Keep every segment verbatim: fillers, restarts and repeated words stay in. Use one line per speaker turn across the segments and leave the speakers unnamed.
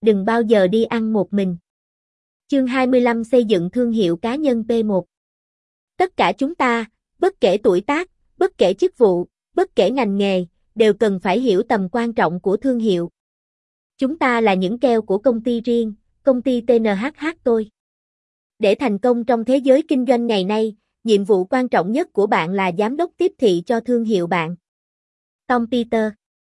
đừng bao giờ đi ăn một mình. Chương hai mươi lăm xây dựng thương hiệu cá nhân P một. Tất cả chúng ta, bất kể tuổi tác, bất kể chức vụ, bất kể ngành nghề, đều cần phải hiểu tầm quan trọng của thương hiệu. Chúng ta là những keo của công ty riêng, công ty tê en hát hát tôi. Để thành công trong thế giới kinh doanh ngày nay, nhiệm vụ quan trọng nhất của bạn là giám đốc tiếp thị cho thương hiệu bạn. Tom Peter.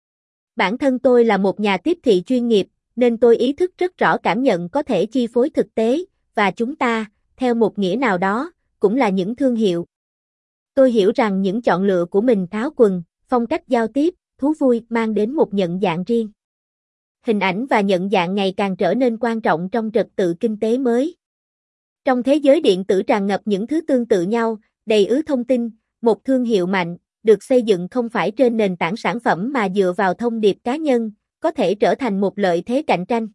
Bản thân tôi là một nhà tiếp thị chuyên nghiệp, nên tôi ý thức rất rõ cảm nhận có thể chi phối thực tế, và chúng ta, theo một nghĩa nào đó, cũng là những thương hiệu. Tôi hiểu rằng những chọn lựa của mình tháo quần, phong cách giao tiếp, thú vui mang đến một nhận dạng riêng. Hình ảnh và nhận dạng ngày càng trở nên quan trọng trong trật tự kinh tế mới. Trong thế giới điện tử tràn ngập những thứ tương tự nhau, đầy ứ thông tin, một thương hiệu mạnh, được xây dựng không phải trên nền tảng sản phẩm mà dựa vào thông điệp cá nhân, có thể trở thành một lợi thế cạnh tranh.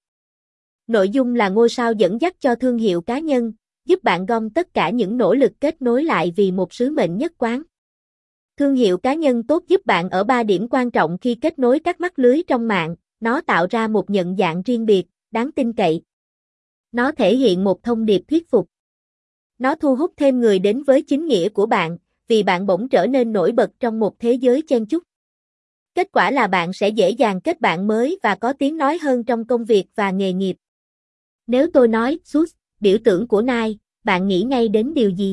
Nội dung là ngôi sao dẫn dắt cho thương hiệu cá nhân, giúp bạn gom tất cả những nỗ lực kết nối lại vì một sứ mệnh nhất quán. Thương hiệu cá nhân tốt giúp bạn ở ba điểm quan trọng khi kết nối các mắt lưới trong mạng, nó tạo ra một nhận dạng riêng biệt, đáng tin cậy. Nó thể hiện một thông điệp thuyết phục. Nó thu hút thêm người đến với chính nghĩa của bạn, vì bạn bỗng trở nên nổi bật trong một thế giới chen chúc. Kết quả là bạn sẽ dễ dàng kết bạn mới và có tiếng nói hơn trong công việc và nghề nghiệp. Nếu tôi nói Suits, biểu tượng của Nike, bạn nghĩ ngay đến điều gì?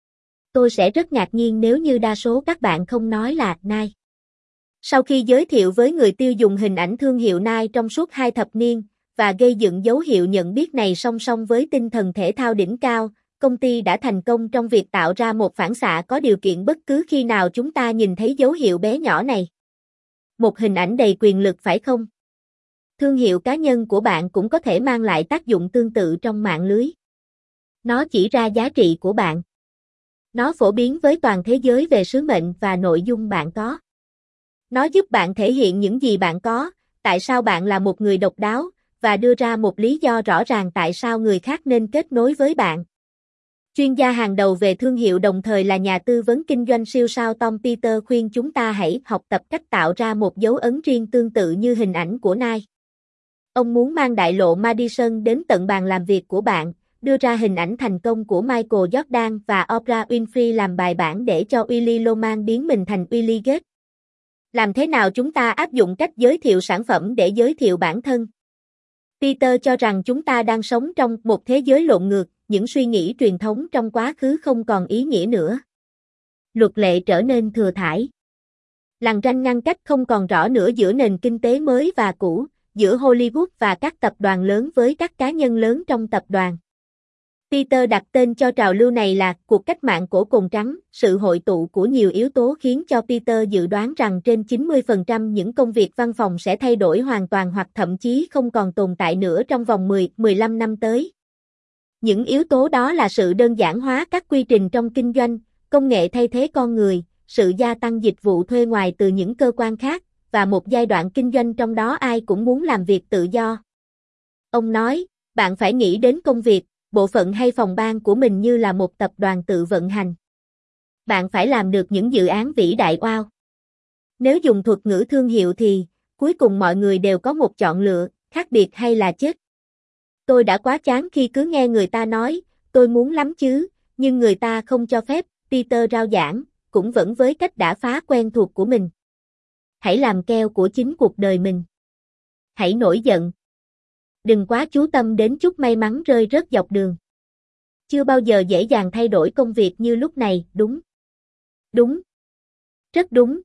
Tôi sẽ rất ngạc nhiên nếu như đa số các bạn không nói là Nike. Sau khi giới thiệu với người tiêu dùng hình ảnh thương hiệu Nike trong suốt hai thập niên, và gây dựng dấu hiệu nhận biết này song song với tinh thần thể thao đỉnh cao, công ty đã thành công trong việc tạo ra một phản xạ có điều kiện bất cứ khi nào chúng ta nhìn thấy dấu hiệu bé nhỏ này. Một hình ảnh đầy quyền lực phải không? Thương hiệu cá nhân của bạn cũng có thể mang lại tác dụng tương tự trong mạng lưới. Nó chỉ ra giá trị của bạn. Nó phổ biến với toàn thế giới về sứ mệnh và nội dung bạn có. Nó giúp bạn thể hiện những gì bạn có, tại sao bạn là một người độc đáo, và đưa ra một lý do rõ ràng tại sao người khác nên kết nối với bạn. Chuyên gia hàng đầu về thương hiệu đồng thời là nhà tư vấn kinh doanh siêu sao Tom Peter khuyên chúng ta hãy học tập cách tạo ra một dấu ấn riêng tương tự như hình ảnh của Nike. Ông muốn mang đại lộ Madison đến tận bàn làm việc của bạn, đưa ra hình ảnh thành công của Michael Jordan và Oprah Winfrey làm bài bản để cho Willy Loman biến mình thành Willy Gates. Làm thế nào chúng ta áp dụng cách giới thiệu sản phẩm để giới thiệu bản thân? Peter cho rằng chúng ta đang sống trong một thế giới lộn ngược, những suy nghĩ truyền thống trong quá khứ không còn ý nghĩa nữa. Luật lệ trở nên thừa thãi. Lằn ranh ngăn cách không còn rõ nữa giữa nền kinh tế mới và cũ, giữa Hollywood và các tập đoàn lớn với các cá nhân lớn trong tập đoàn. Peter đặt tên cho trào lưu này là cuộc cách mạng cổ cồn trắng, sự hội tụ của nhiều yếu tố khiến cho Peter dự đoán rằng trên chín mươi phần trăm những công việc văn phòng sẽ thay đổi hoàn toàn hoặc thậm chí không còn tồn tại nữa trong vòng mười đến mười lăm năm tới. Những yếu tố đó là sự đơn giản hóa các quy trình trong kinh doanh, công nghệ thay thế con người, sự gia tăng dịch vụ thuê ngoài từ những cơ quan khác, và một giai đoạn kinh doanh trong đó ai cũng muốn làm việc tự do. Ông nói, bạn phải nghĩ đến công việc, bộ phận hay phòng ban của mình như là một tập đoàn tự vận hành. Bạn phải làm được những dự án vĩ đại wow. Nếu dùng thuật ngữ thương hiệu thì, cuối cùng mọi người đều có một chọn lựa, khác biệt hay là chết. Tôi đã quá chán khi cứ nghe người ta nói, tôi muốn lắm chứ, nhưng người ta không cho phép, Peter rao giảng, cũng vẫn với cách đã phá quen thuộc của mình. Hãy làm keo của chính cuộc đời mình. Hãy nổi giận. Đừng quá chú tâm đến chút may mắn rơi rớt dọc đường. Chưa bao giờ dễ dàng thay đổi công việc như lúc này, đúng. Đúng. Rất đúng.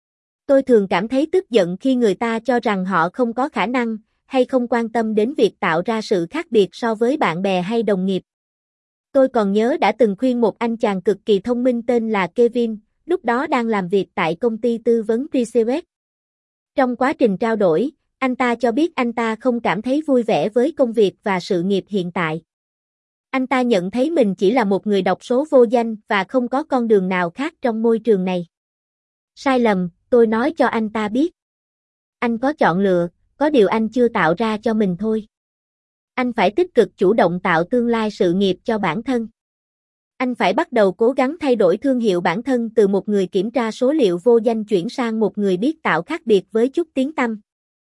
Tôi thường cảm thấy tức giận khi người ta cho rằng họ không có khả năng, hay không quan tâm đến việc tạo ra sự khác biệt so với bạn bè hay đồng nghiệp. Tôi còn nhớ đã từng khuyên một anh chàng cực kỳ thông minh tên là Kevin, lúc đó đang làm việc tại công ty tư vấn Precedes. Trong quá trình trao đổi, anh ta cho biết anh ta không cảm thấy vui vẻ với công việc và sự nghiệp hiện tại. Anh ta nhận thấy mình chỉ là một người đọc số vô danh và không có con đường nào khác trong môi trường này. Sai lầm, tôi nói cho anh ta biết. Anh có chọn lựa, có điều anh chưa tạo ra cho mình thôi. Anh phải tích cực chủ động tạo tương lai sự nghiệp cho bản thân. Anh phải bắt đầu cố gắng thay đổi thương hiệu bản thân từ một người kiểm tra số liệu vô danh chuyển sang một người biết tạo khác biệt với chút tiếng tăm.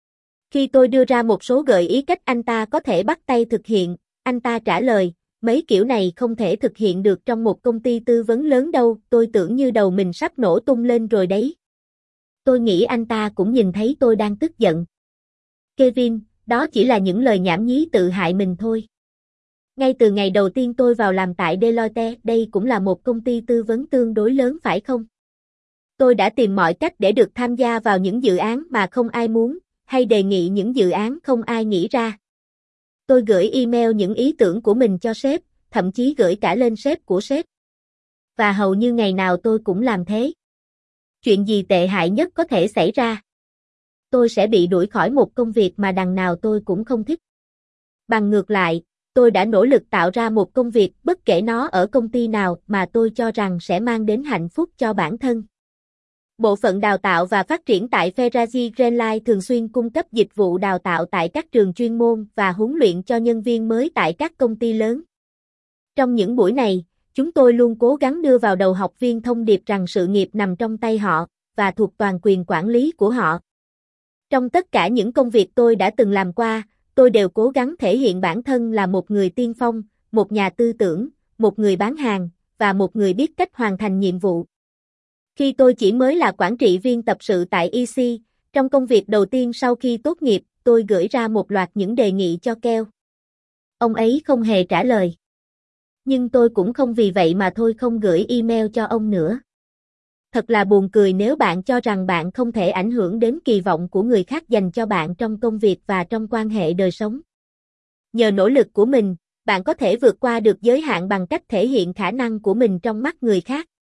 Khi tôi đưa ra một số gợi ý cách anh ta có thể bắt tay thực hiện, anh ta trả lời, mấy kiểu này không thể thực hiện được trong một công ty tư vấn lớn đâu, tôi tưởng như đầu mình sắp nổ tung lên rồi đấy. Tôi nghĩ anh ta cũng nhìn thấy tôi đang tức giận. Kevin, đó chỉ là những lời nhảm nhí tự hại mình thôi. Ngay từ ngày đầu tiên tôi vào làm tại Deloitte, đây cũng là một công ty tư vấn tương đối lớn phải không? Tôi đã tìm mọi cách để được tham gia vào những dự án mà không ai muốn, hay đề nghị những dự án không ai nghĩ ra. Tôi gửi email những ý tưởng của mình cho sếp, thậm chí gửi cả lên sếp của sếp. Và hầu như ngày nào tôi cũng làm thế. Chuyện gì tệ hại nhất có thể xảy ra? Tôi sẽ bị đuổi khỏi một công việc mà đằng nào tôi cũng không thích. Bằng ngược lại, tôi đã nỗ lực tạo ra một công việc bất kể nó ở công ty nào mà tôi cho rằng sẽ mang đến hạnh phúc cho bản thân. Bộ phận đào tạo và phát triển tại Ferrari Greenlight thường xuyên cung cấp dịch vụ đào tạo tại các trường chuyên môn và huấn luyện cho nhân viên mới tại các công ty lớn. Trong những buổi này, chúng tôi luôn cố gắng đưa vào đầu học viên thông điệp rằng sự nghiệp nằm trong tay họ và thuộc toàn quyền quản lý của họ. Trong tất cả những công việc tôi đã từng làm qua, tôi đều cố gắng thể hiện bản thân là một người tiên phong, một nhà tư tưởng, một người bán hàng, và một người biết cách hoàn thành nhiệm vụ. Khi tôi chỉ mới là quản trị viên tập sự tại e xê, trong công việc đầu tiên sau khi tốt nghiệp, tôi gửi ra một loạt những đề nghị cho Keo. Ông ấy không hề trả lời. Nhưng tôi cũng không vì vậy mà thôi không gửi email cho ông nữa. Thật là buồn cười nếu bạn cho rằng bạn không thể ảnh hưởng đến kỳ vọng của người khác dành cho bạn trong công việc và trong quan hệ đời sống. Nhờ nỗ lực của mình, bạn có thể vượt qua được giới hạn bằng cách thể hiện khả năng của mình trong mắt người khác.